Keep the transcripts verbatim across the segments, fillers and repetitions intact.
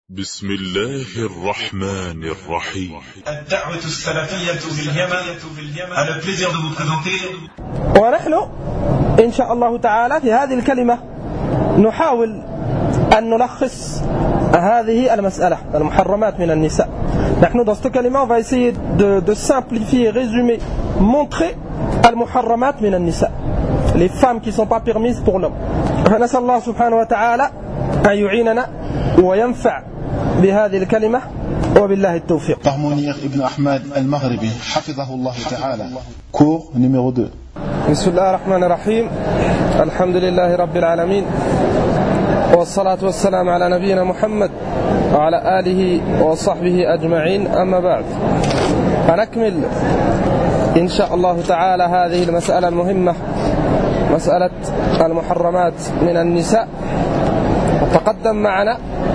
بسم الله الرحمن الرحيم. الدعوة السلفية في اليمن على البليزير de vous présenter. ونحن إن شاء الله تعالى في هذه الكلمة نحاول أن نلخص هذه المسألة المحرمات من النساء. نحن dans cette كلمة on va essayer de, de simplifier, résumer, montrer المحرمات من النساء, les femmes qui ne sont pas permises pour l'homme. فنسأل الله سبحانه وتعالى أن يعيننا وينفع بهذه الكلمة وبالله التوفيق. Par Mounir Ibn Ahmad al-Maghribi, hafidhahullah ta'ala, cours numéro deux. بسم الله الرحمن الرحيم. الحمد لله رب العالمين والصلاة والسلام على نبينا محمد وعلى آله وصحبه أجمعين. أما بعد فنكمل إن شاء الله تعالى هذه المسألة المهمة, مسألة المحرمات من النساء. وتقدم معنا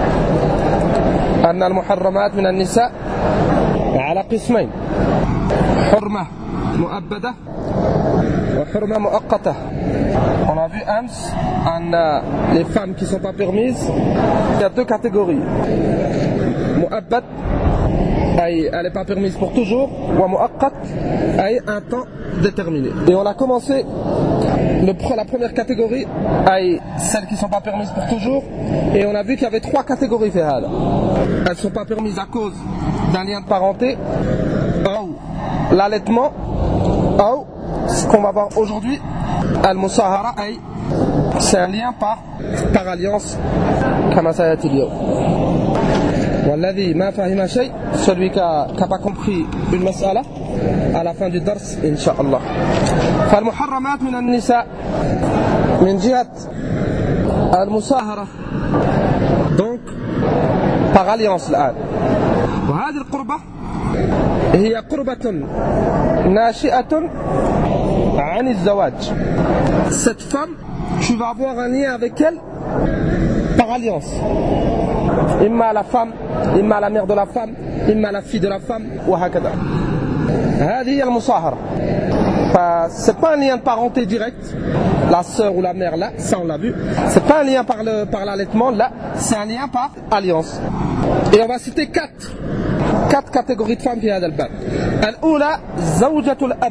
أن المحرمات من النساء على قسمين, حرمة مؤبدة وحرمة مؤقتة. On a vu أمس أن les femmes qui ne sont pas permises, il y a deux catégories. مؤبد أي elle n'est pas permise pour toujours, ou مؤقت أي un temps déterminé. Et on a commencé le, la première catégorie, أي celles qui ne sont pas permises pour toujours, et on a vu qu'il y avait trois catégories في هذا. Elles ne sont pas permises à cause d'un lien de parenté, ou l'allaitement, ou ce qu'on va voir aujourd'hui, al-musahara, c'est un lien par, par alliance, comme ça a été dit. Walladhi ma fahima shay, celui qui n'a pas compris une mas'ala, à la fin du dars, incha'Allah. فالمحرمات من النساء من جهة المصاهرة, donc par alliance الآن. وهذه القربة هي قربة ناشئة عن الزواج. Cette femme, tu vas avoir un lien avec elle par alliance. إما la femme, إما la mère de la femme, إما la fille de la femme, وهكذا. هذه هي المصاهرة. C'est pas un lien de parenté direct, la sœur ou la mère là, ça on l'a vu. C'est pas un lien par, le, par l'allaitement là, c'est un lien par alliance. Et on va citer quatre, quatre catégories de femmes في هذا الباب. الأولى زوجة الأب.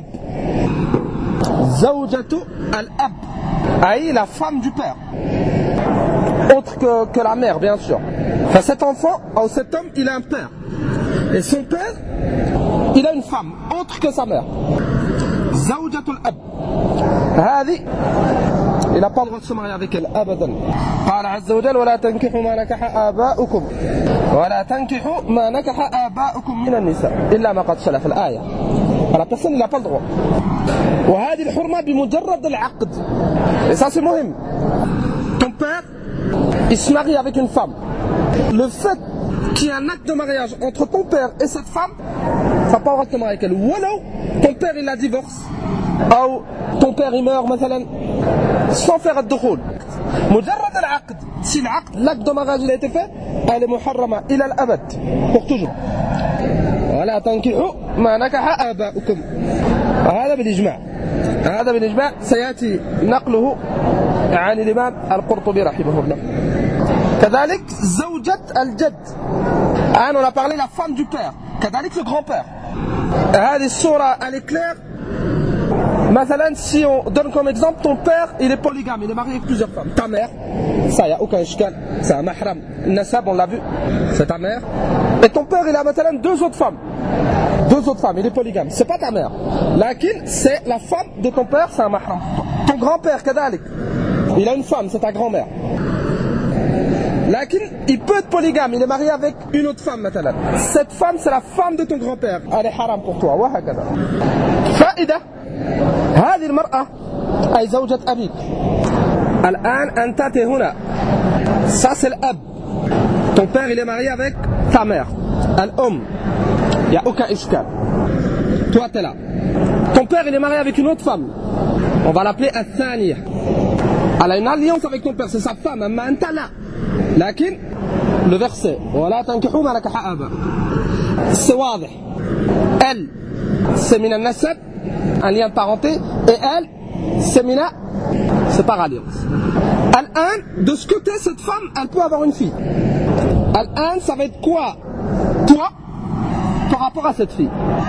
زوجة الأب أي la femme du père, autre que, que la mère bien sûr. Enfin, cet enfant ou cet homme il a un père, et son père il a une femme autre que sa mère. زوجة الأب هذه il n'a pas le droit de se marier avec elle أبدا. قال عز وجل ولا تنكحوا ما نكح آباؤكم ولا تنكحوا ما نكح آباؤكم من النساء إلا ما قد سلف الآية. la personne il n'a pas le droit. وهذه الحرمة بمجرد العقد, et ça c'est مهم. Ton père il se marie avec une femme, le fait qu'il y ait un acte de mariage entre ton père et cette femme, ça pas le droit de te marier avec elle. Ou alors ton père il la divorce, ou ton père il meurt مثلا sans faire الدخول. مجرد العقد, si العقد, l'acte de mariage il a été fait, elle est محرمة إلى الأبد, pour toujours. ولا تنكحوا ما نكح آباؤكم, هذا بالإجماع. هذا بالإجماع سيأتي نقله عن الإمام القرطبي رحمه الله. كذلك زوجة الجد, on a parlé la femme du père, كذلك le grand-père. هذه الصورة elle est claire. مثلا si on donne comme exemple ton père il est polygame, il est marié avec plusieurs femmes. Ta mère, ça y a aucun ishkal, c'est un mahram nasab, on l'a vu, c'est ta mère. Et ton père il a مثلا deux autres femmes, deux autres femmes, il est polygame, c'est pas ta mère, lakin c'est la femme de ton père, c'est un mahram. Ton grand-père كذلك il a une femme, c'est ta grand-mère, lakin il peut être polygame, il est marié avec une autre femme مثلا. Cette femme c'est la femme de ton grand-père, elle est haram pour toi, وهكذا. فائدة هذه المرأة أي زوجة أبيك. الآن أنت هنا, ça c'est l'ab. Ton père il est marié avec ta mère, الأم, il n'y a aucun ishkal. Toi tu es là. Ton père il est marié avec une autre femme, on va l'appeler الثانية. Elle a une alliance avec ton père, c'est sa femme, أما أنت لا. لكن le verset ولا تنكحوا ما نكح آباؤكم, c'est واضح. Elle c'est من النسب, un lien de parenté, et elle c'est mina, c'est par alliance. الآن de ce côté cette femme elle peut avoir une fille, Al-an, ça va être quoi? Toi, par rapport à cette fille.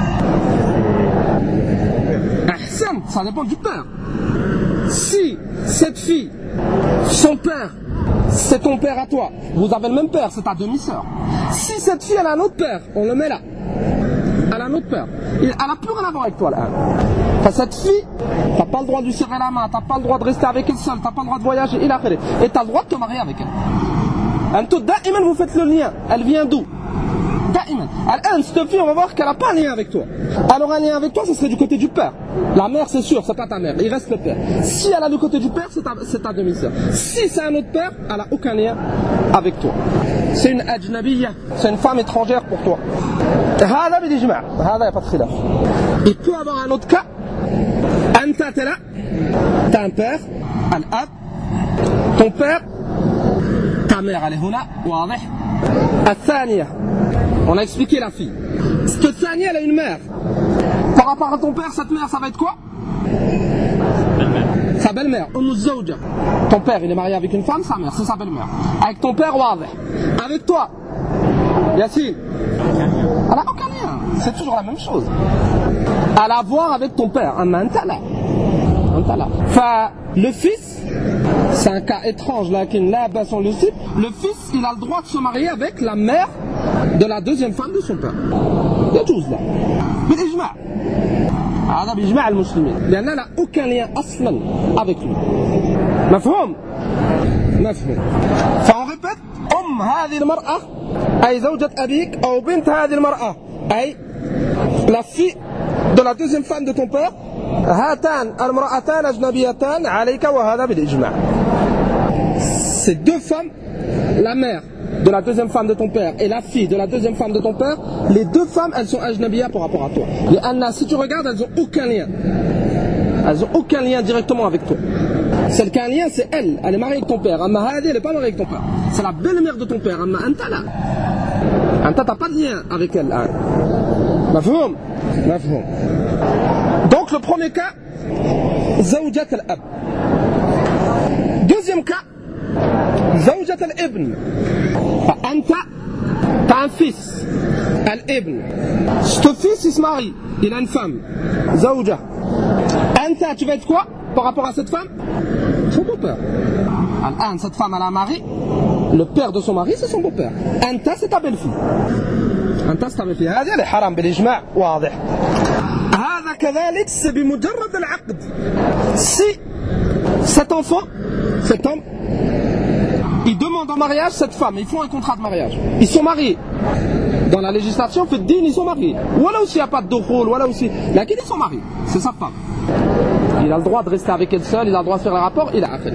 Ahsan, ça dépend du père. Si cette fille, son père, c'est ton père à toi, vous avez le même père, c'est ta demi-sœur. Si cette fille, elle a un autre père, on le met là. Elle a un autre père. Elle n'a plus rien à voir avec toi là. Enfin, cette fille, t'as pas le droit de lui serrer la main, t'as pas le droit de rester avec elle seule, t'as pas le droit de voyager, il a fait. Et t'as le droit de te marier avec elle. En tout cas, vous faites le lien. Elle vient d'où? Al-an, cette fille, on va voir qu'elle n'a pas un lien avec toi. Alors un lien avec toi, ce serait du côté du père. La mère, c'est sûr, c'est pas ta mère, il reste le père. Si elle a du côté du père, c'est ta, c'est ta demi-sœur. Si c'est un autre père, elle n'a aucun lien avec toi. C'est une ajnabiyya, c'est une femme étrangère pour toi. Hada bil-ijma', hada y a pas de khilaf. Il peut avoir un autre cas. Anta t'es là, t'as un père, al-ab, ton père, ta mère, elle est huna, wadih. Al-thaniya, on a expliqué la fille. Cette thaniya, elle a une mère. Par rapport à ton père, cette mère, ça va être quoi? Sa belle-mère, Umm Zawja. Ton père, il est marié avec une femme, sa mère, c'est sa belle-mère. Avec ton père, wadih. Avec toi, Yassine, elle n'a aucun lien. C'est toujours la même chose. Elle a à voir avec ton père. Un mantala. Enfin, le fils, c'est un cas étrange là, qui là, bah, son le site. Le fils, il a le droit de se marier avec la mère de la deuxième femme de son père. Il y a tout là. Mais l'ijma'. هذا بإجماع المسلمين لأن لا aucun lien أصلا avec lui. مفهوم؟ مفهوم. فon répète أم هذه المرأة أي زوجة أبيك أو بنت هذه المرأة أي la fille de la deuxième femme de ton père. هاتان المرأتان أجنبيتان عليك وهذا بالإجماع. Ces deux femmes, la mère de la deuxième femme de ton père et la fille de la deuxième femme de ton père, les deux femmes, elles sont ajnabiya par rapport à toi. Les Anna, si tu regardes, elles n'ont aucun lien. Elles n'ont aucun lien directement avec toi. Celle qui a un lien, c'est elle. Elle est mariée avec ton père. Amma Hadi, elle n'est pas mariée avec ton père. C'est la belle-mère de ton père. Amma Anta là. Anta, t'as pas de lien avec elle. Mafhoum? Mafhoum. Donc le premier cas, Zawjat al-Ab. Deuxième cas, Zawjat al-Ibn. Anta, t'as un fils, al-Ibn. Ce fils, il se marie, il a une femme, Zawja. Anta, tu vas être quoi par rapport à cette femme? Son beau-père. Al-An, cette femme, elle a un mari, le père de son mari, c'est son beau-père. Anta, c'est ta belle-fille. Anta, c'est ta belle-fille. هذه اللي حرام بالإجماع واضح. هذا كذلك c'est بمجرد العقد. Si cet enfant, cet homme, il demande en mariage cette femme, ils font un contrat de mariage. Ils sont mariés. Dans la législation, fait din, ils sont mariés. Voilà aussi, il n'y a pas de dokhul, voilà aussi. Là, ils sont mariés. C'est sa femme. Il a le droit de rester avec elle seule, il a le droit de faire le rapport, il a affaire.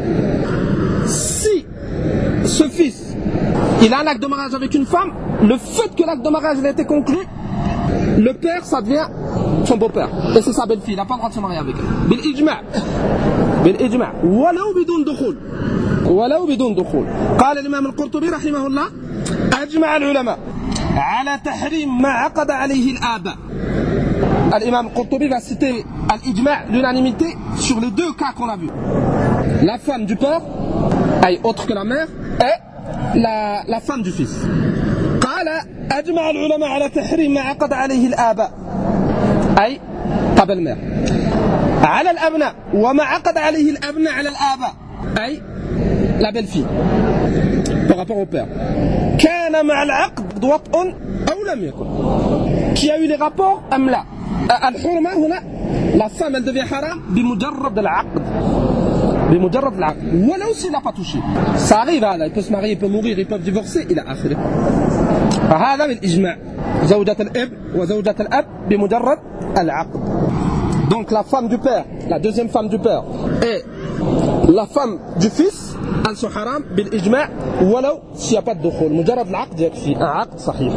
Si ce fils, il a un acte de mariage avec une femme, le fait que l'acte de mariage ait été conclu, le père, ça devient son beau-père. Et c'est sa belle-fille, il n'a pas le droit de se marier avec elle. Bil ijma'. Bil ijma'. Walau bidun dukhul. ولو بدون دخول. قال الإمام القرطبي رحمه الله أجمع العلماء على تحريم ما عقد عليه الآباء. الإمام القرطبي va citer l'ijma', l'unanimité sur les deux cas qu'on a vus. La femme du père, aïe, autre que la mère, et la, la femme du fils. قال أجمع العلماء على تحريم ما عقد عليه الآباء. أي ta belle-mère. على الأبناء وما عقد عليه الأبناء على الآباء. أي la belle-fille par rapport au père. كان مع العقد وطء أو لم يكن. Qui a eu les rapports أم لا. الحرمة هنا la femme elle devient haram بمجرد العقد. بمجرد العقد. ولو s'il n'a pas touché. Ça arrive là, il peut se marier, il peut mourir, ils peuvent divorcer, il a akhiré. فهذا بالإجماع. زوجة الابن وزوجة الأب بمجرد العقد. Donc la femme du père, la deuxième femme du père et la femme du fils, elles sont haram بالإجماع ولو s'il n'y a pas de دخول. مجرد العقد يكفي. Un عقد صحيح.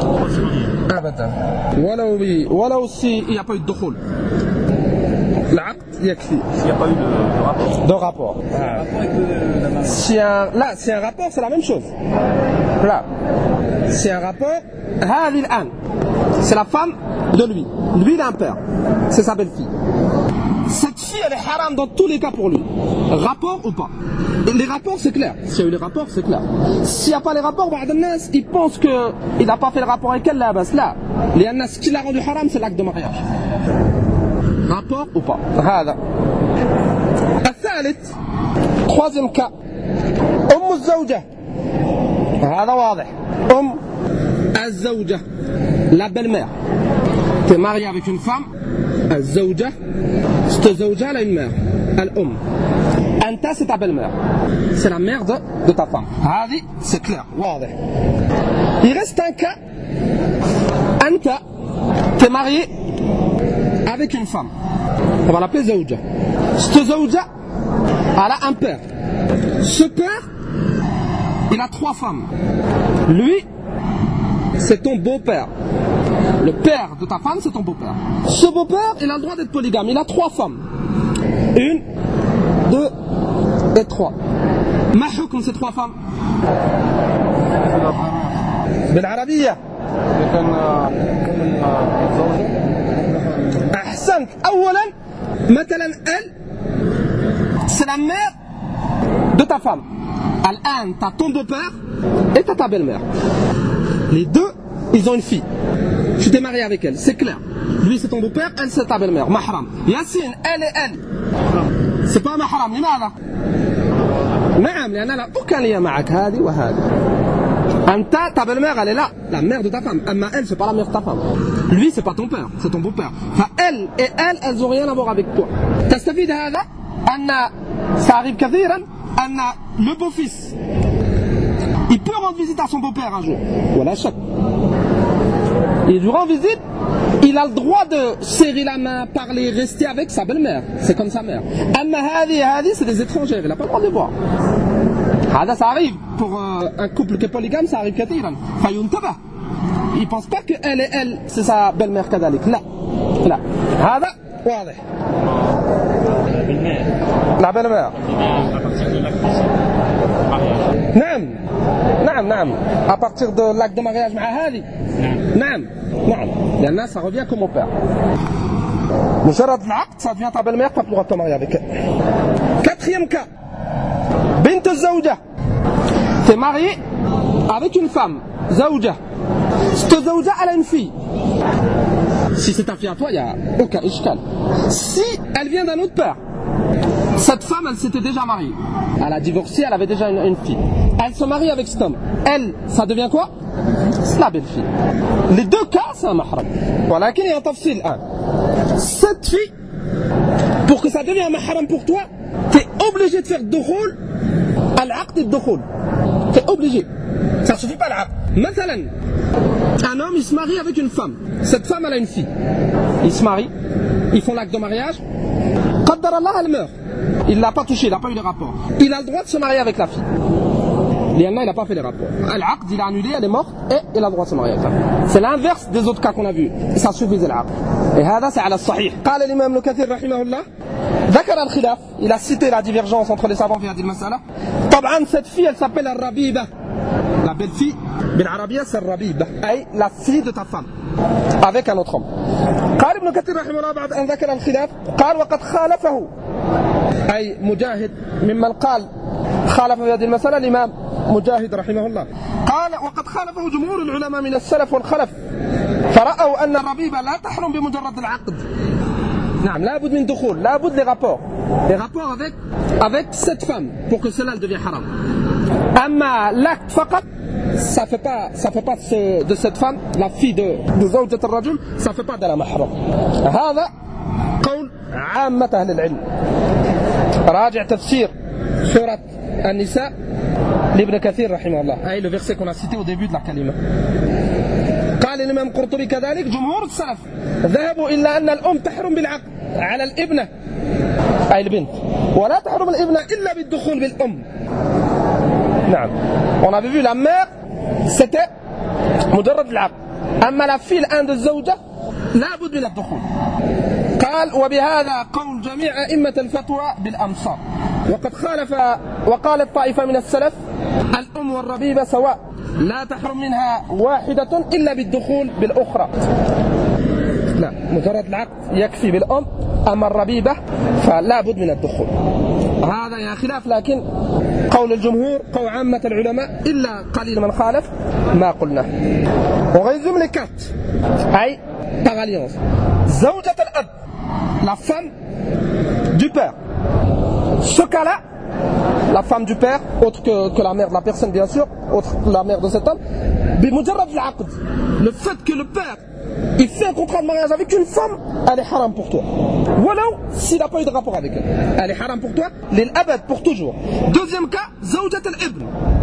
أبدا. ولو بي ولو s'il n'y a pas eu de دخول. العقد يكفي. S'il n'y a pas eu de rapport. De rapport. Ah. Si un, là, c'est un rapport, c'est la même chose. Là, c'est un rapport. هذه الآن, c'est la femme de lui. Lui, il a un père. C'est sa belle-fille. Cette fille, elle est haram dans tous les cas pour lui. Rapport ou pas? Les rapports, c'est clair. S'il y a eu les rapports, c'est clair. S'il n'y a pas les rapports, il pense qu'il n'a pas fait le rapport avec elle, là, bas, là. Ce qui l'a rendu haram, c'est l'acte de mariage. Rapport ou pas? هذا. الثالث. Troisième cas. أم الزوجة. هذا واضح. أم الزوجة. La belle-mère. Tu es marié avec une femme. الزوجة. Cette زوجة, elle a une mère. الأم. Anta, c'est ta belle-mère. C'est la mère de, de ta femme. هذه, c'est clair. واضح. Il reste un cas. Anta, tu es marié avec une femme. On va l'appeler زوجة. Cette زوجة, elle a un père. Ce père, il a trois femmes. Lui, c'est ton beau-père. Le père de ta femme, c'est ton beau-père. Ce beau-père, il a le droit d'être polygame. Il a trois femmes. Une, deux et trois. ما حكم ces trois femmes؟ بالعربية. أحسنت. أولا مثلا elle, c'est la mère de ta femme. الآن t'as ton beau-père et t'as ta belle-mère. Les deux, ils ont une fille. Tu t'es marié avec elle, c'est clair. Lui c'est ton beau-père, elle c'est ta belle-mère. Mahram. Yassine, elle et elle. C'est pas mahram. لماذا؟ نعم لأن لا aucun lien معك هذه وهذه. أنت ta belle-mère elle est là, la mère de ta femme. أما elle c'est pas la mère de ta femme. Lui c'est pas ton père, c'est ton beau-père. فelle et elle, elles ont rien à voir avec toi. تستفيد هذا أن ça arrive كثيرا أن le beau-fils il peut rendre visite à son beau-père un jour. Voilà chaque. Il lui rend visite, il a le droit de serrer la main, parler, rester avec sa belle-mère. C'est comme sa mère. Amma hadi hadi, c'est des étrangers, il n'a pas le droit de les voir. Hada, ça arrive. Pour euh, un couple qui est polygame, ça arrive كثيرا. فينتبه. Il ne pense pas que elle et elle, c'est sa belle-mère كذلك. لا. لا. هذا واضح. La belle-mère. نعم. نعم نعم. À partir de l'acte de mariage مع هذه. نعم. نعم. لأن ça revient comme mon père. مجرد العقد, ça devient ta belle-mère, tu as plus le droit de te marier avec elle. Quatrième cas. بنت الزوجة. Tu es marié avec une femme. زوجة. Cette زوجة, elle a une fille. Si c'est ta fille à toi, il n'y a aucun ishkal. Si elle vient d'un autre père, cette femme, elle s'était déjà mariée. Elle a divorcé, elle avait déjà une, une fille. Elle se marie avec cet homme. Elle, ça devient quoi? C'est la belle-fille. Les deux cas, c'est un mahram. Voilà, qu'il y a un tafsil. Cette fille, pour que ça devienne un mahram pour toi, tu es obligé de faire dukhul, al-aqd et dukhul. Tu es obligé. Ça ne suffit pas l'aqd. Mathalan, un homme, il se marie avec une femme. Cette femme, elle a une fille. Ils se marient, ils font l'acte de mariage. Qaddar Allah, elle meurt. Il ne l'a pas touché, il n'a pas eu les rapports. Il a le droit de se marier avec la fille. Lianna, il n'a pas fait les rapports. Al-aqd, il a annulé, elle est morte et il a le droit de se marier avec la fille. C'est l'inverse des autres cas qu'on a vus. Ça suffisait l'aqd. Et هذا c'est على الصحيح. قال الإمام ابن كثير رحمه الله ذكر الخلاف. Il a cité la divergence entre les savants في هذه المسألة. طبعا cette fille, elle s'appelle الربيبة. La belle-fille, بالعربية c'est الربيبة. أي la fille de ta femme. Avec un autre homme. قال ابن كثير رحمه الله بعد أن ذكر الخلاف قال وقد خالفه أي مجاهد ممن قال خالف في هذه المسألة الإمام مجاهد رحمه الله قال وقد خالفه جمهور العلماء من السلف والخلف فرأوا أن الربيبة لا تحرم بمجرد العقد. نعم لابد من دخول لابد les rapports les rapports avec avec cette femme pour que cela devienne haram. أما l'acte فقط ça fait pas ça fait pas de, de cette femme la fille de de زوجة الرجل ça fait pas de la mahram. هذا قول عامة أهل العلم. راجع تفسير سورة النساء لابن كثير رحمه الله أي le verset qu'on a cité au début de la kalima. قال الإمام القرطبي كذلك جمهور السلف ذهبوا إلا أن الأم تحرم بالعقد على الابنة أي البنت ولا تحرم الابنة إلا بالدخول بالأم. نعم on avait vu la mère c'était مجرد العقد أما la fille عند الزوجة لابد من الدخول. قال وبهذا قول جميع أئمة الفتوى بالأمصار وقد خالف وقالت طائفة من السلف الأم والربيبة سواء لا تحرم منها واحدة إلا بالدخول بالأخرى. لا مجرد العقد يكفي بالأم. أما الربيبة فلا بد من الدخول. هذا يا خلاف، لكن قول الجمهور قول عامة العلماء إلا قليل من خالف ما قلنا. On résume les quatre. أي par alliance. زوجة الأب, la femme du père. Ce cas-là, la femme du père, autre que, que la mère de la personne bien sûr, autre que la mère de cet homme, بمجرد العقد, le fait que le père il fait un contrat de mariage avec une femme, elle est haram pour toi. Voilà, s'il n'a pas eu de rapport avec elle, elle est haram pour toi, l'abad pour toujours. Deuxième cas, زوجة الابن.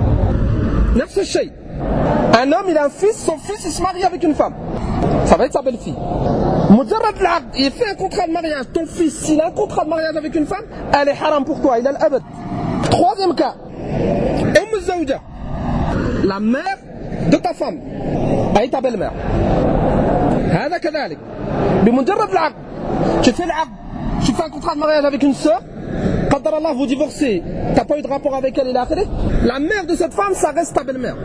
نفس الشيء. Un homme, il a un fils, son fils, il se marie avec une femme. Ça va être sa belle-fille. مجرد العقد, il fait un contrat de mariage, ton fils, s'il a un contrat de mariage avec une femme, elle est haram pour toi, il a l'abad. Troisième cas, أم الزوجة, la mère de ta femme, elle est ta belle-mère. هذا كذلك بمجرد العقد. Tu fais العقد, tu fais un contrat de mariage avec une sœur, قدر الله vous divorcez, tu n'as pas eu de rapport avec elle, la mère de cette femme ça reste ta belle-mère,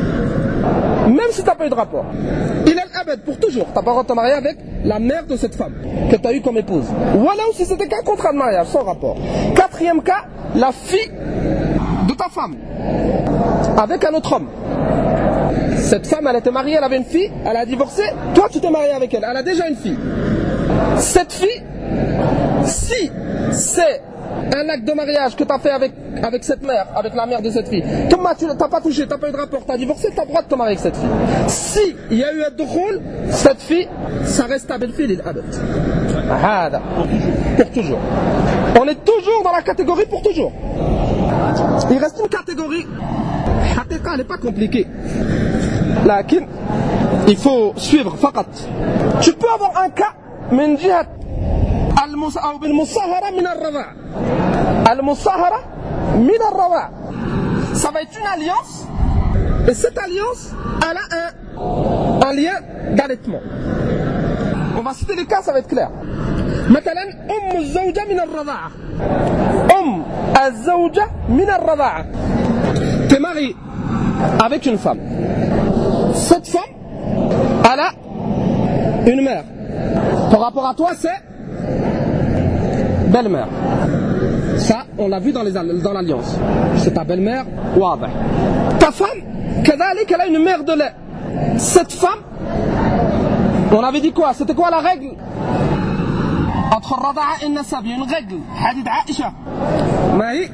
même si tu n'as pas eu de rapport. Il a l'abad pour toujours, tu n'as pas le droit de te marier avec la mère de cette femme que tu as eu comme épouse. Voilà si c'était qu'un contrat de mariage sans rapport. Quatrième cas, la fille de ta femme avec un autre homme. Cette femme, elle était mariée, elle avait une fille, elle a divorcé, toi tu t'es marié avec elle, elle a déjà une fille. Cette fille, si c'est un acte de mariage que tu as fait avec, avec cette mère, avec la mère de cette fille, toi tu n'as pas touché, tu n'as pas eu de rapport, tu as divorcé, tu as le droit de te marier avec cette fille. Si il y a eu un dukhul, cette fille, ça reste ta belle-fille, l'abad. Hada. Pour toujours. On est toujours dans la catégorie pour toujours. Il reste une catégorie, elle n'est pas compliquée. لكن il faut suivre فقط. Tu peux avoir un cas من جهة المس أو بالمصاهرة من الرضاع. المصاهرة من الرضاع. Ça va être une alliance et cette alliance elle a un, un lien d'allaitement. On va citer les cas, ça va être clair. مثلا أم الزوجة من الرضاعة. أم الزوجة من الرضاعة. T'es marié avec une femme. Cette femme, elle a une mère. Par rapport à toi, c'est belle-mère. Ça, on l'a vu dans, les, dans l'alliance. C'est ta belle-mère, واضح. Ta femme, كذلك, elle a une mère de lait. Cette femme, on avait dit quoi? C'était quoi la règle? Entre الرضاعة et النسب, il y a une règle. حديث عائشة. ما هي؟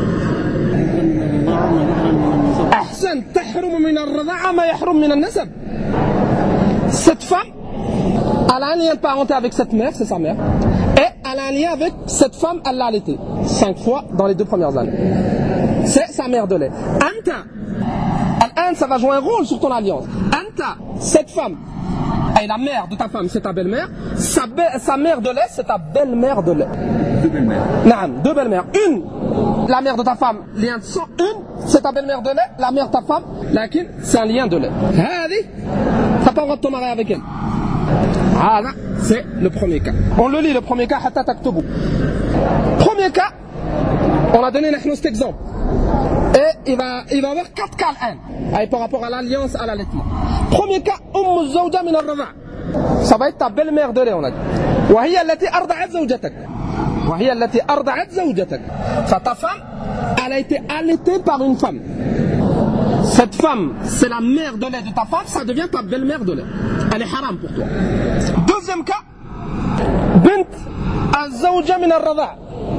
أحسن تحرم من الرضاعة ما يحرم من النسب. Cette femme, elle a un lien de parenté avec cette mère, c'est sa mère, et elle a un lien avec cette femme, elle l'a allaitée cinq fois dans les deux premières années. C'est sa mère de lait. Anta, Al-An, ça va jouer un rôle sur ton alliance. Anta, cette femme, et la mère de ta femme, c'est ta belle-mère. Sa, be- sa mère de lait, c'est ta belle-mère de lait. Deux belles-mères. Non, deux belles-mères. Une, la mère de ta femme, lien de sang. Une, c'est ta belle-mère de lait. La mère de ta femme, lakin, c'est un lien de lait. Hadi, t'as pas le droit de te marier avec elle. Ah là, c'est le premier cas. On le lit, le premier cas, hatta taktubu. Premier cas, on a donné cet exemple. Et il va, il va y avoir quatre cas l'un, par rapport à l'alliance, à l'allaitement. Premier cas, أم الزوجة من الرضاع. Ça va être ta belle-mère de lait, on a dit. وهي التي أرضعت زوجتك. وهي التي أرضعت زوجتك. Ça, ta femme, elle a été allaitée par une femme. Cette femme, c'est la mère de lait de ta femme, ça devient ta belle-mère de lait. Elle est haram pour toi. Deuxième cas, بنت الزوجة من الرضاع.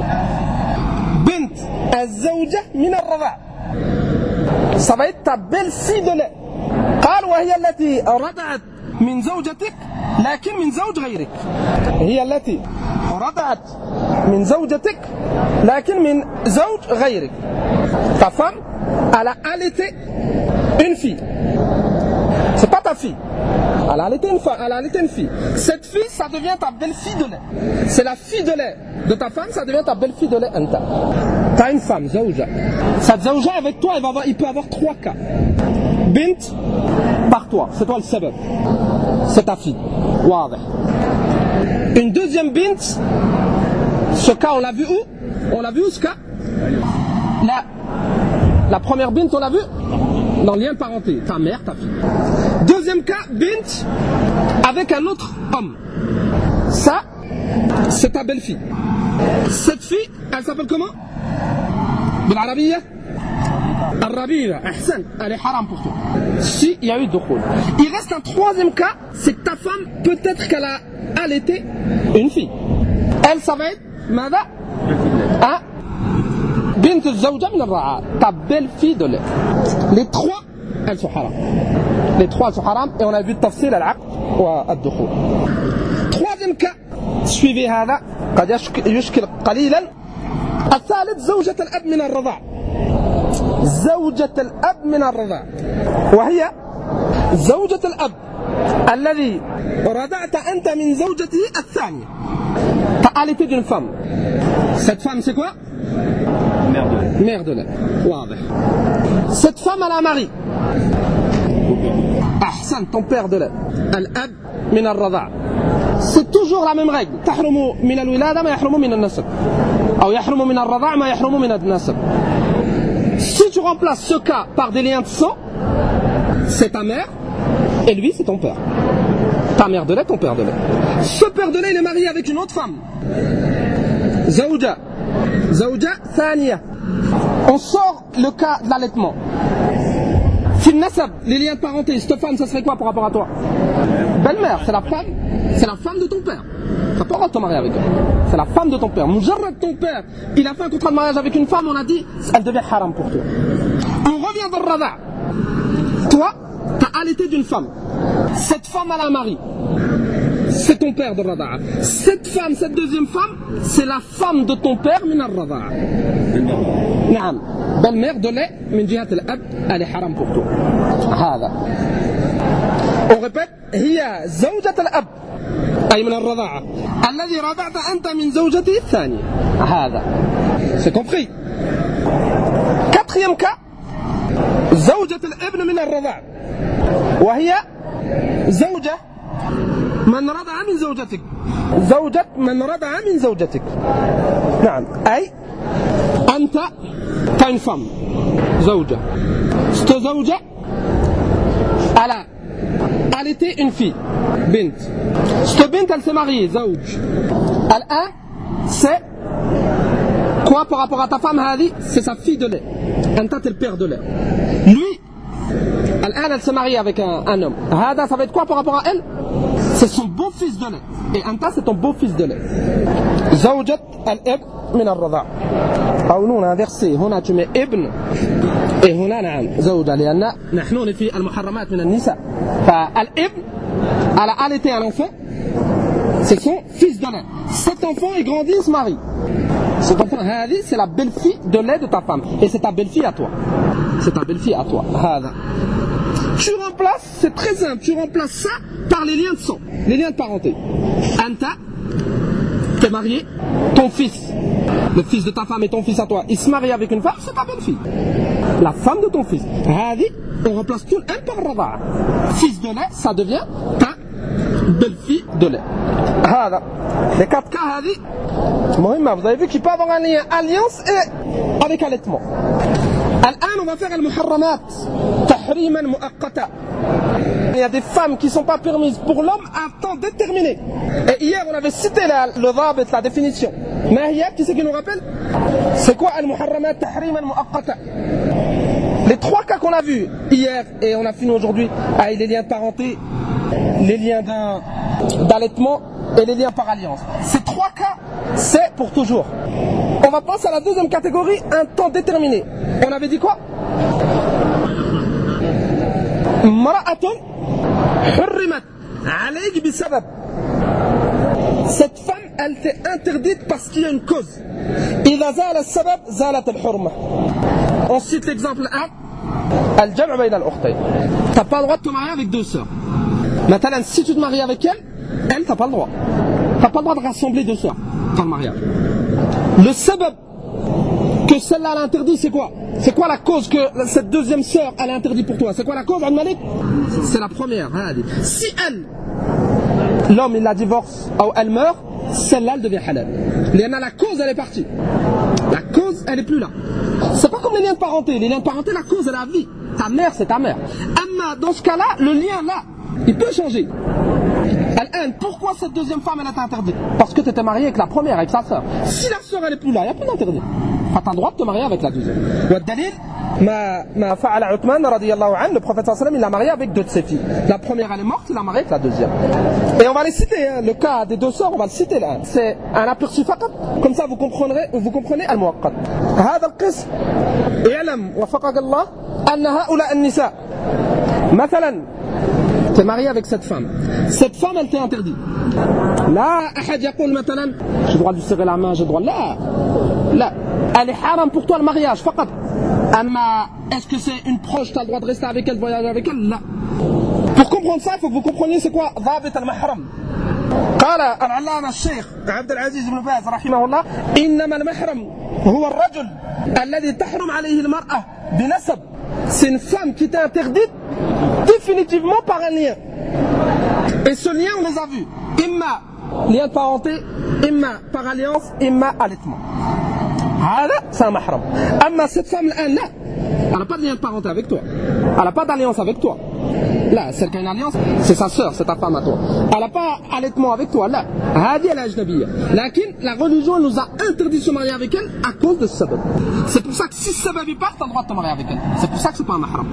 بنت الزوجة من الرضاع. Ça va être ta belle-fille de lait. قال وهي التي رضعت من زوجتك لكن من زوج غيرك. هي التي رضعت من زوجتك لكن من زوج غيرك. Ta femme, elle a allaité une fille. C'est pas ta fille. Elle a allaité une, elle a allaité une fille. Cette fille, ça devient ta belle-fille de lait. C'est la fille de lait de ta femme, ça devient ta belle-fille de lait. Tu as une femme, Zawja. Cette Zawja avec toi, il, va avoir, il peut avoir trois cas. Bint, par toi, c'est toi le sabab. C'est ta fille. Wadih. Une deuxième bint, ce cas on l'a vu où? On l'a vu où ce cas? La, la première bint on l'a vu dans le lien de parenté, ta mère, ta fille. Deuxième cas, bint avec un autre homme. Ça, c'est ta belle-fille. Cette fille, elle s'appelle comment? بالعربية الربيبة. أحسن. Elle est haram pour toi. Si il y a eu dukhul. Il reste un troisième cas, c'est que ta femme, peut-être qu'elle a allaité une fille. Elle, ça va être ماذا؟ Hein? بنت الزوجة من الرعاة. Ta belle-fille de lait. Les trois, elles sont haram. Les trois, elles sont haram. Et on a vu le tafsil al-aqd wa ad-dukhul. Troisième cas, suivez هذا قد يشكل قليلا. الثالث زوجة الأب من الرضاع. زوجة الأب من الرضاع وهي زوجة الأب الذي رضعت أنت من زوجته الثانية. T'as allaité d'une femme. Cette femme c'est quoi? Mère de lait. Mère de lait. واضح. Cette femme elle a un mari. أحسن. Ton père de lait. الأب من الرضاع. C'est toujours la même règle. تحرم من الولادة ما يحرم من النسب. أو يحرم من الرضاع ما يحرم من النسب. Si tu remplaces ce cas par des liens de sang, c'est ta mère et lui c'est ton père. Ta mère de lait, ton père de lait. Ce père de lait il est marié avec une autre femme. Zawja. Zawja thaniya. On sort le cas de l'allaitement. Fil nasab, les liens de parenté, cette femme ça serait quoi par rapport à toi? Belle-mère, c'est la femme, c'est la femme de ton père. Tu n'as pas le droit de te marier avec elle. C'est la femme de ton père. Mujarrad ton père, il a fait un contrat de mariage avec une femme, on a dit, elle devient haram pour toi. On revient dans le rada. Toi, tu as allaité d'une femme. Cette femme, elle a un mari. C'est ton père de rada. Cette femme, cette deuxième femme, c'est la femme de ton père, min al-rada. Naam. Belle-mère de lait, min jihat al-ab, elle est haram pour toi. هذا. On répète, هي زوجة الأب. أي من الرضاعة الذي رضعت أنت من زوجته الثانية. هذا c'est compris. Quatrième cas, زوجة الابن من الرضاعة وهي زوجة من رضع من زوجتك. زوجة من رضع من زوجتك. نعم. أي أنت t'as une femme زوجة. cette زوجة elle a allaité une fille bint. Cette bint elle s'est mariée زوج. الآن c'est quoi par rapport à ta femme هذه? C'est sa fille de lait. أنت t'es le père de lait. Lui الآن elle s'est mariée avec un, un homme. هذا ça va être quoi par rapport à elle? C'est son beau-fils de lait. Et أنت c'est ton beau-fils de lait. زوجة الابن من الرضاع. أو نون inversé. هنا tu mets ابن. Et هنا نعم زوجة لأن نحن في المحرمات من النساء. فالابن elle a allaité un enfant. C'est son fils de lait. Cet enfant il grandit, il se marie. Cet enfant هذه c'est la belle-fille de lait de ta femme. Et c'est ta belle-fille à toi. C'est ta belle-fille à toi. هذا. Tu remplaces, c'est très simple, tu remplaces ça par les liens de sang, les liens de parenté. Anta, t'es marié, ton fils, le fils de ta femme et ton fils à toi, il se marie avec une femme, c'est ta belle-fille. La femme de ton fils. Hadi, on remplace tout un par rada. Fils de lait, ça devient ta belle-fille de lait. Hada. Les quatre cas, hadi, vous avez vu qu'il peut avoir un lien alliance et avec allaitement. الآن on va faire المحرمات تحريما مؤقتا. Il y a des femmes qui ne sont pas permises pour l'homme à un temps déterminé. Et hier on avait cité la, le dhabit, la définition. ما هي? Qui c'est qui nous rappelle? C'est quoi المحرمات تحريما مؤقتا? Les trois cas qu'on a vus hier et on a fini aujourd'hui avec les liens de parenté, les liens d'allaitement et les liens par alliance. Ces trois cas, c'est pour toujours. On va passer à la deuxième catégorie, un temps déterminé. On avait dit quoi? Mara'atun hurrimat alayk bisabab. Cette femme, elle t'est interdite parce qu'il y a une cause. إذا زال السبب زالت الحرمة. On cite l'exemple un. الجمع بين الأختين. T'as pas le droit de te marier avec deux sœurs. Maintenant, si tu te maries avec elle, elle, t'as pas le droit. T'as pas le droit de rassembler deux sœurs dans le mariage. Le sabab que celle-là elle interdit, c'est quoi? C'est quoi la cause que cette deuxième sœur elle est interdite pour toi? C'est quoi la cause, Al-Malik? C'est la première. Si elle, l'homme il la divorce ou elle meurt, celle-là elle devient halal. La cause elle est partie. La cause elle est plus là. C'est pas comme les liens de parenté. Les liens de parenté, la cause elle est la vie. Ta mère c'est ta mère. Amma, dans ce cas-là, le lien là, il peut changer. Pourquoi cette deuxième femme elle est interdite? Parce que tu étais marié avec la première, avec sa sœur. Si la sœur elle est plus là, il n'y a plus d'interdit. Tu as le droit de te marier avec la deuxième. Le prophète sallallahu alayhi wa sallam il l'a marié avec deux de ses filles. La première elle est morte, il l'a marié avec la deuxième. Et on va les citer, hein. Le cas des deux sœurs, on va le citer là. C'est un aperçu faqat. Comme ça vous comprendrez, vous comprenez al-muwaqqat. هذا القسم يعلم وفقك الله أن هؤلاء النساء مثلا t'es marié avec cette femme. Cette femme, elle t'est interdite. Là, أحد يقول مثلا j'ai le droit de lui serrer la main, j'ai le droit. Là, là, elle est haram pour toi le mariage, فقط. أما est-ce que c'est une proche, tu as le droit de rester avec elle, de voyager avec elle? Là. Pour comprendre ça, il faut que vous compreniez c'est quoi ضابط المحرم. قال العلامة الشيخ عبد العزيز بن باز رحمه الله إنما المحرم هو الرجل الذي تحرم عليه المرأة بنسب. C'est une femme qui t'est interdite définitivement par un lien. Et ce lien, on les a vus. Imma lien de parenté, imma par alliance, imma allaitement. Voilà, c'est un mahram. Amma cette femme, elle n'a elle n'a pas de lien de parenté avec toi. Elle n'a pas d'alliance avec toi. Là, celle qui a une alliance, c'est sa sœur, c'est ta femme à toi. Elle n'a pas allaitement avec toi. Là, hadi elle ajnabiyya. Lakin, la religion nous a interdit de se marier avec elle à cause de ce sabab. C'est pour ça que si ce sabab part, tu as le droit de te marier avec elle. C'est pour ça que c'est pas un mahram.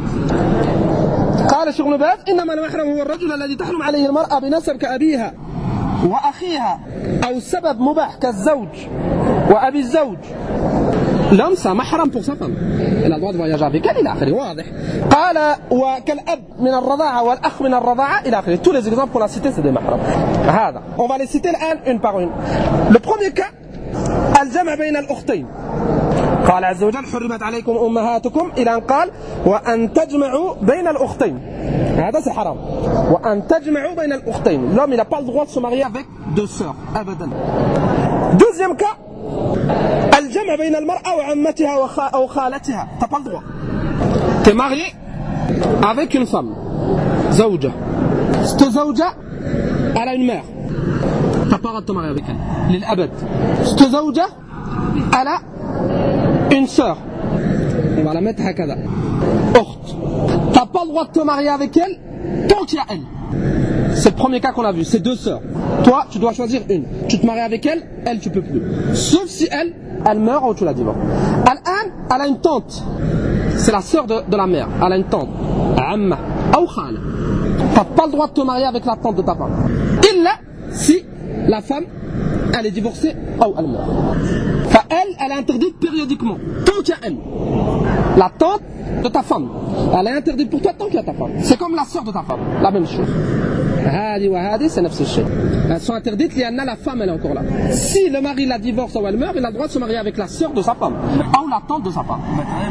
قال الشيخ ابن باز إنما المحرم هو الرجل الذي تحرم عليه المرأة بنسب كأبيها وأخيها أو سبب مباح كالزوج وأبي الزوج. L'homme c'est un mahram pour sa femme. Elle a le droit de voyager avec elle إلى آخره واضح. قال وكالأب من الرضاعة والأخ من الرضاعة إلى آخره. Tous les exemples qu'on a cités c'est des mahrams. هذا. On va les citer الآن une par une. Le premier cas الجمع بين الأختين. قال عز وجل حرمت عليكم أمهاتكم إلى أن قال وأن تجمعوا بين الأختين. هذا c'est haram. وأن تجمعوا بين الأختين. L'homme il n'a pas le droit de se marier avec deux sœurs. أبدا. Deuxième cas الجمع بين المرأة وعمتها أو خالتها. T'as pas le droit. T'es marié avec une femme. زوجة. Cette زوجة elle a une mère. T'as pas le droit de te marier avec elle. للأبد. Cette زوجة elle a une sœur. On va la mettre هكذا. أخت. T'as pas le droit de te marier avec elle tant qu'il y a elle. C'est le premier cas qu'on a vu, c'est deux sœurs. Toi, tu dois choisir une. Tu te maries avec elle, elle, tu peux plus. Sauf si elle, elle meurt ou tu la divorces. Al-An, elle a une tante. C'est la sœur de, de la mère. Elle a une tante. Amma ou khala. Tu n'as pas le droit de te marier avec la tante de ta femme. Illa si la femme, elle est divorcée ou elle meurt. Enfin, elle, elle est interdite périodiquement. Tant qu'il y a elle. La tante de ta femme, elle est interdite pour toi tant qu'il y a ta femme. C'est comme la sœur de ta femme, la même chose. Hadi wa hadi, c'est nafs al-shay. Elles sont interdites, il y en a la femme, elle est encore là. Si le mari la divorce ou elle meurt, il a le droit de se marier avec la sœur de sa femme ou la tante de sa femme.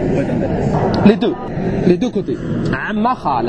Les deux, les deux côtés. Amma khala.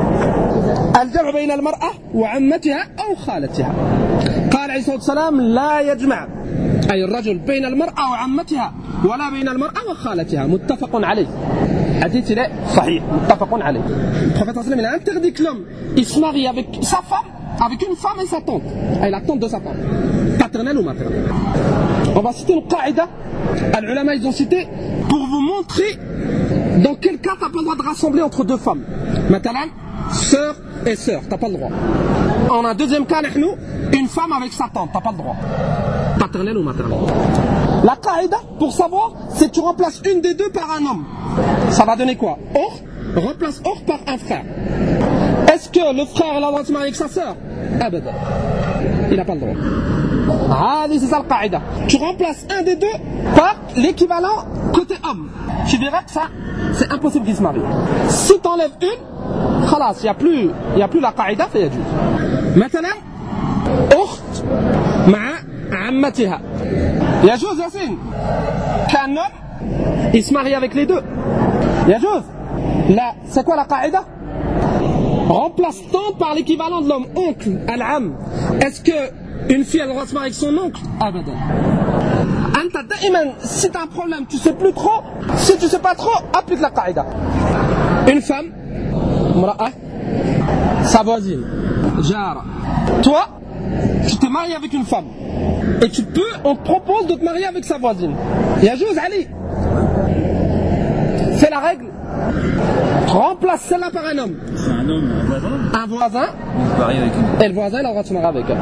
الجمع بين المرأة وعمتها أو خالتها. قال عليه الصلاة والسلام لا يجمع أي الرجل بين المرأة وعمتها ولا بين المرأة وخالتها. متفق عليه. حديث لا صحيح متفق عليه. Le prophète sallallahu alayhi wa sallam il a interdit que l'homme il se marie avec sa femme, avec une femme et sa tante, et la tante de sa femme, paternelle ou maternelle. On va citer une qaïda. Les ulama ils ont cité pour vous montrer dans quel cas tu n'as pas le droit de rassembler entre deux femmes. Maintenant, sœur et sœur, tu n'as pas le droit. En un deuxième cas, nous, une femme avec sa tante, tu n'as pas le droit. Paternelle ou maternelle. La qaïda, pour savoir, c'est que tu remplaces une des deux par un homme. Ça va donner quoi? Or, remplace Or par un frère. Est-ce que le frère il a le droit de se marier avec sa sœur? Abada. Il n'a pas le droit. Ah, c'est ça le qaïda. Tu remplaces un des deux par l'équivalent côté homme. Tu verras que ça, c'est impossible qu'il se marie. Si tu enlèves une, khalas, il n'y a plus, il y a plus la qaïda, fait yajuz. Maintenant, أخت مع عمتها. يجوز ياسين كان homme il se marie avec les deux. يجوز. Là, c'est quoi la qaïda? Remplace tante par l'équivalent de l'homme, oncle, al-am. Est-ce que une fille a le droit de se marier avec son oncle? Abadan. Anta da'iman, si t'as un problème, tu sais plus trop, si tu sais pas trop, applique la qaïda. Une femme, mra'a, sa voisine, jara. Toi, tu t'es marié avec une femme. Et tu peux, on te propose de te marier avec sa voisine. Yajouz Ali. C'est la règle Remplace celle-là par un homme. C'est un homme, un voisin. Un voisin. Il se marie avec une. Et le voisin, il a le droit de se marier avec elle.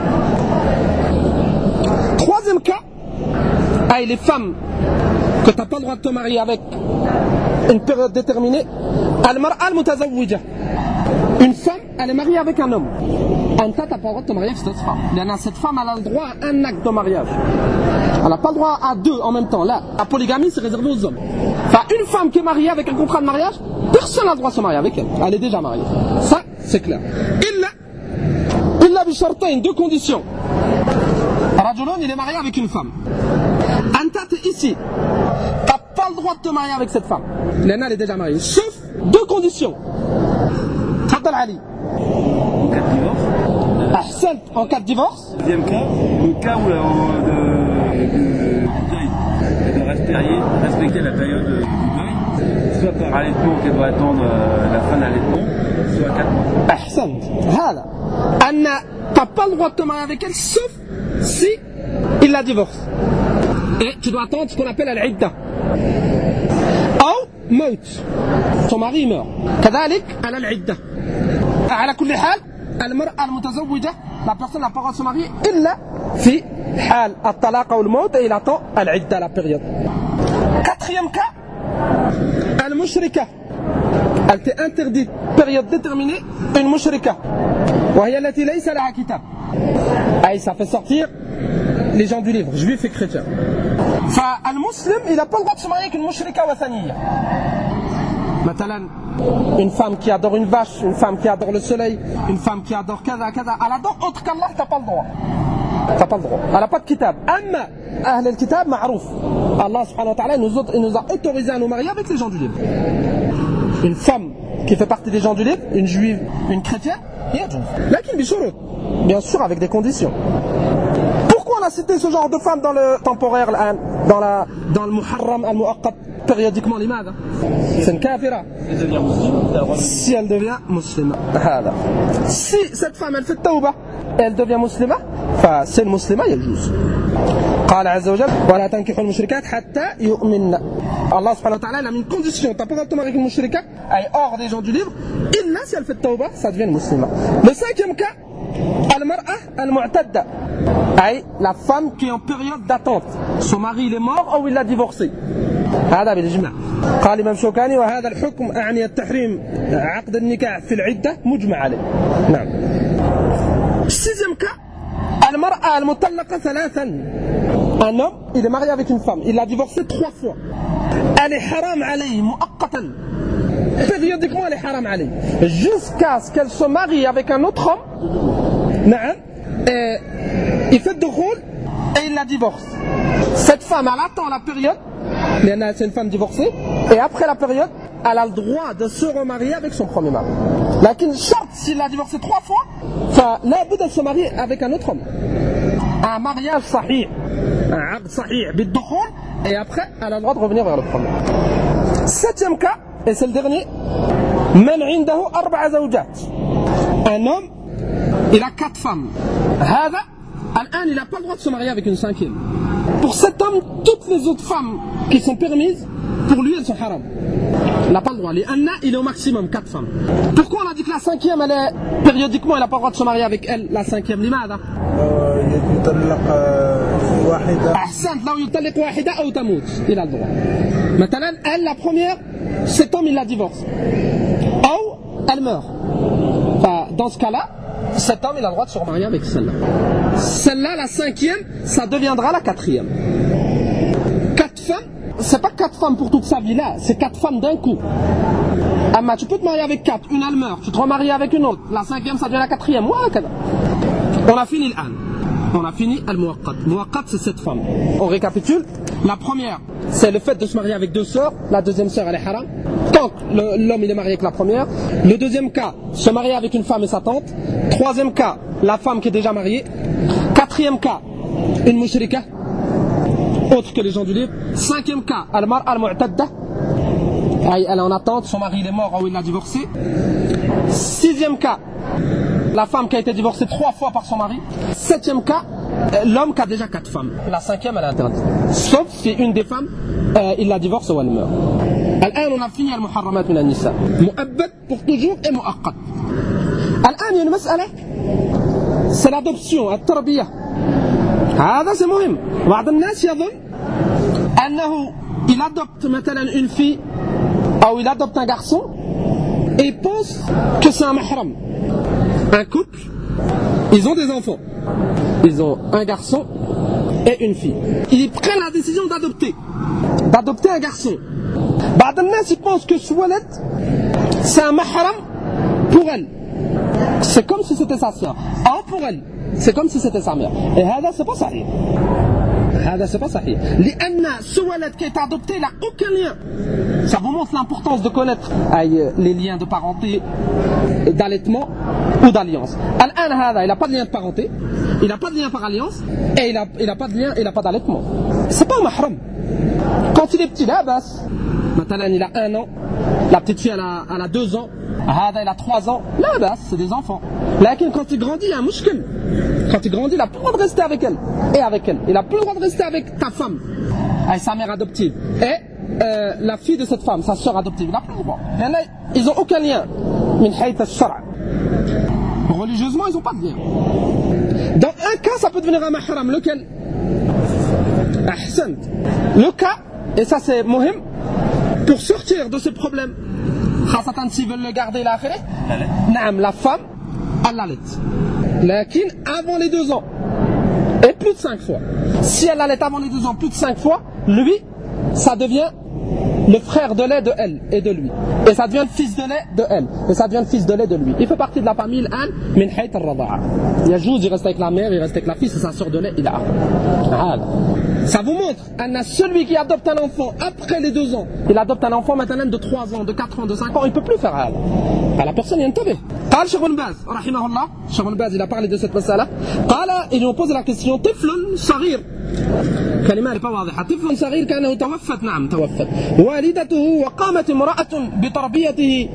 Troisième cas, ah, les femmes que tu n'as pas le droit de te marier avec une période déterminée. Al-mar'a al-mutazawwija. Une femme, elle est mariée avec un homme. Anta, tu n'as pas le droit de te marier avec cette femme. Cette femme, elle a le droit à un acte de mariage. Elle n'a pas le droit à deux en même temps. Là, la polygamie, c'est réservé aux hommes. Enfin, une femme qui est mariée avec un contrat de mariage, personne n'a le droit de se marier avec elle. Elle est déjà mariée. Ça, c'est clair. Illa, illa bi shartayn, deux conditions. Rajulun, il est marié avec une femme. Anta, tu es ici. Tu n'as pas le droit de te marier avec cette femme. Léna, elle est déjà mariée. Sauf deux conditions. Tfadal Ali. En cas de divorce. Ahsan, en cas de divorce. Deuxième cas, au cas où euh, de, de, de deuil, de respecter, respecter la période du deuil, soit par allaitement qu'elle doit attendre euh, la fin de l'allaitement, soit quatre mois. Ahsan, hala. Anna, tu n'as pas le droit de te marier avec elle, sauf si il la divorce. Et tu dois attendre ce qu'on appelle al-idda. Ou maut. Son mari meurt. كذلك على العدة. على كل حال المرأة المتزوجة la personne n'a pas le droit de se marier إلا في حال الطلاق أو الموت et il attend العدة la période. Quatrième cas, المشركة. Elle t'est interdite période déterminée une mushrika. وهي التي ليس لها كتاب. Aïe, ça fait sortir les gens du livre, juifs et chrétiens. فالمسلم il n'a pas le droit de se marier avec une mushrika wathaniya. Matalan, une femme qui adore une vache, une femme qui adore le soleil, une femme qui adore kaza, kaza, elle adore autre qu'Allah, t'as pas le droit. T'as pas le droit. Elle n'a pas de kitab. Amma, ahl al-kitab, ma'rouf. Allah subhanahu wa ta'ala, il nous, il nous a autorisé à nous marier avec les gens du livre. Une femme qui fait partie des gens du livre, une juive, une chrétienne, lakin bishurut. Bien sûr, avec des conditions. Pourquoi on a cité ce genre de femme dans le temporaire, dans, la, dans le muharram, al-mu'aqqat, périodiquement, l'imad? C'est une kafira. Si elle devient musulmane. Si cette femme, elle fait tawbah, et elle devient musulmane, c'est une musulmane, elle joue. قال عز وجل ولا تنكحوا المشركات حتى يؤمنن. Allah subhanahu wa ta'ala il a mis une condition, t'as pas le droit de te marier avec une mushrika, elle est hors des gens du livre, illa si elle fait tawbah, ça devient une musulmane. Le cinquième cas, al-mar'a al-mu'tadda, la femme qui est en période d'attente, son mari il est mort ou il l'a divorcé. هذا بالإجماع. قال الإمام الشوكاني وهذا الحكم أعني التحريم عقد النكاح في العدة مجمع عليه. نعم. Sixième cas, المرأة المطلقة ثلاثا. Un homme, il est marié avec une femme, il l'a divorcée trois fois. Elle est haram alayhi mu'aqqatan. Périodiquement, elle est haram alayhi. Jusqu'à ce qu'elle se marie avec un autre homme. نعم. Et il fait de rôle et il la divorce. Cette femme, elle attend la période. C'est une femme divorcée. Et après la période, elle a le droit de se remarier avec son premier mari. Lakin shart, s'il l'a divorcé trois fois, ça n'a pas de se marier avec un autre homme. Un mariage sahih, un aqd sahih, bid-dukhul, et après, elle a le droit de revenir vers le premier. Septième cas, et c'est le dernier, man indahu arba'a zawjat. Un homme, il a quatre femmes. Hada, al-an, il n'a pas le droit de se marier avec une cinquième. Pour cet homme, toutes les autres femmes qui sont permises, pour lui, elles sont haram. Il n'a pas le droit. Les Anna, il est au maximum quatre femmes. Pourquoi on a dit que la cinquième, elle est périodiquement, il n'a pas le droit de se marier avec elle, la cinquième, لماذا؟ أحسنت لو يطلق واحدة أو تموت. Il a le droit. Maintenant, elle, la première, cet homme, il la divorce. Ou elle meurt. Enfin, dans ce cas-là, cet homme, il a le droit de se remarier avec celle-là. Celle-là, la cinquième, ça deviendra la quatrième. Quatre femmes, c'est pas quatre femmes pour toute sa vie là, c'est quatre femmes d'un coup. Ah, tu peux te marier avec quatre, une elle meurt, tu te remaries avec une autre, la cinquième ça devient la quatrième. On a fini l'an. On a fini al-muwaqqat. Muwaqqat, c'est cette femme. On récapitule. La première, c'est le fait de se marier avec deux sœurs. La deuxième sœur, elle est haram. Tant que l'homme il est marié avec la première. Le deuxième cas, se marier avec une femme et sa tante. Troisième cas, la femme qui est déjà mariée. Quatrième cas, une mushrika, autre que les gens du livre. Cinquième cas, al-mar al-mu'tadda. Elle est en attente, son mari il est mort ou il l'a divorcé. Sixième cas, la femme qui a été divorcée trois fois par son mari. Septième cas, l'homme qui a déjà quatre femmes. La cinquième, elle est interdite. Sauf si une des femmes, euh, il la divorce ou elle meurt. الآن on a fini المحرمات من النساء مؤبد pour toujours et مؤقت. الآن يعني مسألة c'est l'adoption التربية. هذا c'est مهم. بعض الناس يظن أنه il adopte مثلا une fille ou il adopte un garçon et pense que c'est un mahram. Un couple, ils ont des enfants. Ils ont un garçon et une fille. Ils prennent la décision d'adopter. D'adopter un garçon. بعض الناس ils pensent que ce walad c'est un mahram pour elle. C'est comme si c'était sa sœur. Ou pour elle, c'est comme si c'était sa mère. Et هذا c'est pas صحيح. هذا c'est pas صحيح. لأن ce walad qui est adopté il n'a aucun lien. Ça vous montre l'importance de connaître les liens de parenté, d'allaitement ou d'alliance. الآن هذا il n'a pas de lien de parenté, il n'a pas de lien par alliance et il n'a il a pas de lien, il n'a pas d'allaitement. C'est pas un mahram. Quand il est petit là, bas, maintenant il a un an, la petite fille elle a, elle a deux ans, هذا il a trois ans, là bas, c'est des enfants. Là quand il grandit il y a un mouchkil. Quand il grandit il n'a plus le droit de rester avec elle et avec elle. Il n'a plus le droit de rester avec ta femme, avec sa mère adoptive et euh, la fille de cette femme, sa soeur adoptive. Il n'a plus le droit. Et là, ils n'ont aucun lien. من حيث الشرع. Religieusement ils n'ont pas de lien. Dans un cas ça peut devenir un mahram, lequel? Ahsant. Le cas, et ça c'est mohim, pour sortir de ce problème, khasatan s'ils veulent le garder là, la femme, elle l'allait. Lakin avant les deux ans, et plus de cinq fois. Si elle allait avant les deux ans, plus de cinq fois, lui, ça devient le frère de lait de elle et de lui. Et ça devient le fils de lait de elle. Et ça devient le fils de lait de lui. Il fait partie de la famille Al min hayt al-rada'a. Il y a juste, il reste avec la mère, il reste avec la fille, c'est sa soeur de lait, il a. Ça vous montre, celui qui adopte un enfant après les deux ans, il adopte un enfant maintenant de trois ans, de quatre ans, de cinq ans, il ne peut plus faire hal. La personne vient de tomber. قال شيخ بن باز رحمه الله, شيخ بن باز il a parlé de cette masala. قال, il nous pose la question, طفل صغير. كلمة pas واضحة. طفل صغير كأنه توفت, نعم توفت. والدته وقامت امرأة بتربيته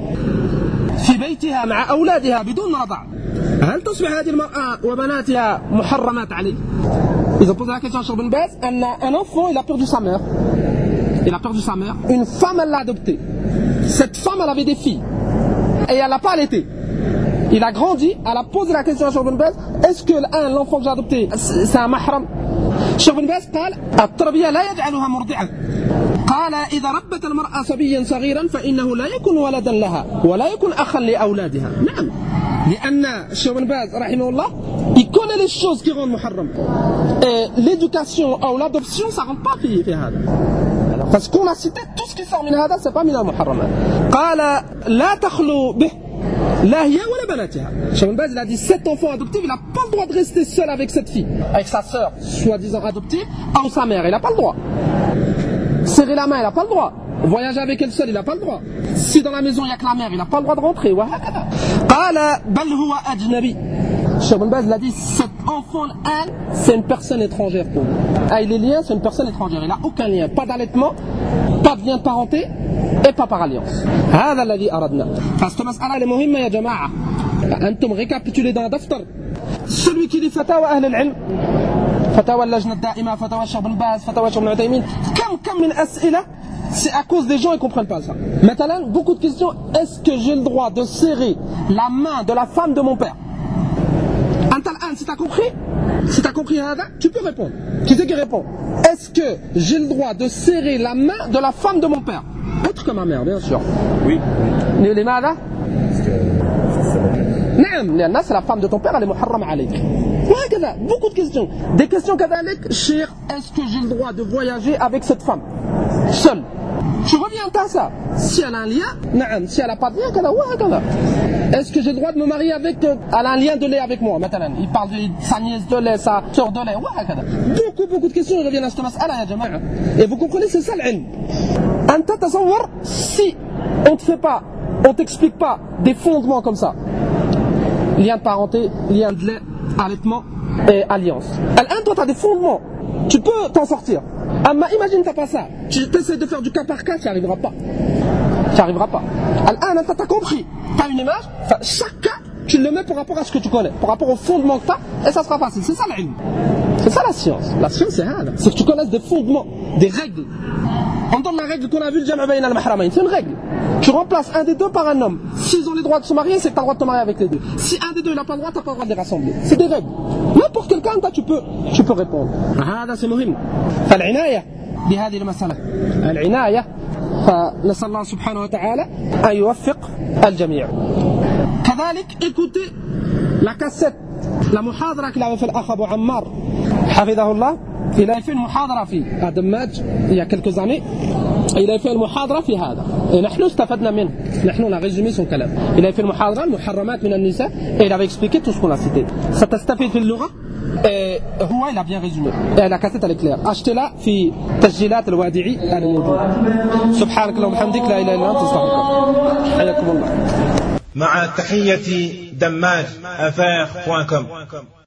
في بيتها مع أولادها بدون رضع. هل تصبح هذه المرأة وبناتها محرمات عليه؟ Ils ont posé la question à Cheikh Ben Baz. Un enfant, il a perdu sa mère. Il a perdu sa mère. Une femme, elle l'a adopté. Cette femme, elle avait des filles. Et elle l'a pas allaité. Il a grandi, elle a posé la question à Cheikh Ben Baz. Est-ce que l'enfant que j'ai adopté, c'est un mahram? Cheikh Ben Baz قال التربية لا يجعلها مرضعة. قال إذا ربت المرأة صبيا صغيرا فإنه لا يكون ولدا لها ولا يكون أخا لأولادها. نعم. لأن Cheikh Ben Baz رحمه الله il connaît les choses qui rendent muharram. Et l'éducation ou l'adoption ça rentre pas في في هذا. Parce qu'on a cité tout ce qui sort من هذا c'est pas من المحرمات. قال لا تخلو به لا هي ولا بناتها. Cheikh Ben Baz il a dit cet enfant adoptif il n'a pas le droit de rester seul avec cette fille, avec sa sœur soi-disant adoptive ou sa mère, il n'a pas le droit. Serrer la main il n'a pas le droit. Voyager avec elle seule, il n'a pas le droit. Si dans la maison il n'y a que la mère, il n'a pas le droit de rentrer. قال بل هو أجنبي. Cheikh Ben Baz l'a dit, cet enfant, elle, c'est une personne étrangère pour lui. Ah, il est lié, c'est une personne étrangère. Il n'a aucun lien, pas d'allaitement, pas de lien de parenté et pas par alliance. هذا الذي أردنا. Parce que مسألة elle est مهمة يا جماعة. أنتم récapitulez dans دفتر. Celui qui dit فتاوى أهل العلم, فتاوى اللجنة الدائمة, فتاوى Cheikh Ben Baz, فتاوى Cheikh Ben Uthaymin, كم كم من أسئلة. C'est à cause des gens qui ne comprennent pas ça. Maintenant, beaucoup de questions. Est-ce que j'ai le droit de serrer la main de la femme de mon père? Si tu as compris, si tu as compris, tu peux répondre. Qui c'est qui répond? Est-ce que j'ai le droit de serrer la main de la femme de mon père? Autre que ma mère, bien sûr. Oui. Les mâles? Non, c'est la femme de ton père, elle est muharram alayk. Beaucoup de questions. Des questions kadalik, cher, est-ce que j'ai le droit de voyager avec cette femme seule? Je reviens à ça. Si elle a un lien, naam. Si elle n'a pas de lien, est-ce que j'ai le droit de me marier avec, elle a un lien de lait avec moi? Maintenant, il parle de sa nièce de lait, sa soeur de lait. Beaucoup, beaucoup de questions reviennent à cette mas'ala, ya jama'a. Et vous comprenez, c'est ça l'ilm. Anta tasawwar, si on ne te fait pas, on ne t'explique pas des fondements comme ça, lien de parenté, lien de lait, allaitement et alliance. Elle, toi, tu as des fondements. Tu peux t'en sortir. Ah, mais imagine, tu n'as pas ça. Tu essaies de faire du cas par cas, tu n'y arriveras pas. Tu n'y arriveras pas. Alors, tu as compris. Tu as une image. Enfin, chaque cas, tu le mets par rapport à ce que tu connais, par rapport au fondement que tu as, et ça sera facile. C'est ça l'ilm. C'est ça la science. La science, c'est ça. C'est que tu connaisses des fondements, des règles. On donne la règle qu'on a vue, le jam' bayna al-mahramayn. C'est une règle. Tu remplaces un des deux par un homme. S'ils ont les droits de se marier, c'est que tu as le droit de te marier avec les deux. Si un des deux n'a pas le droit, tu n'as pas le droit de les rassembler. C'est des règles. N'importe quel cas, tu peux, tu peux répondre. هذا c'est مهم. فالعناية بهذه المسألة. العناية فنسأل الله سبحانه وتعالى أن يوفق الجميع. كذلك écoutez la cassette, la muhadara qu'il avait fait l'Akh Abu Ammar حفظه الله. Il avait fait une muhadara في Adamaj il y a quelques années. Il avait fait المحاضرة في هذا. نحن استفدنا منه. نحن on a résumé son كلام. Il avait fait المحاضرة المحرمات من النساء et il avait expliqué tout ce qu'on a cité. ستستفيد في اللغة. Et هو il a bien résumé. Et la cassette elle est claire. Achetez-la في تسجيلات الوادعي الموضوع. سبحانك اللهم وبحمدك لا إله إلا أنت أستغفرك. حياكم الله. مع تحية دماج أفاق بوان كوم.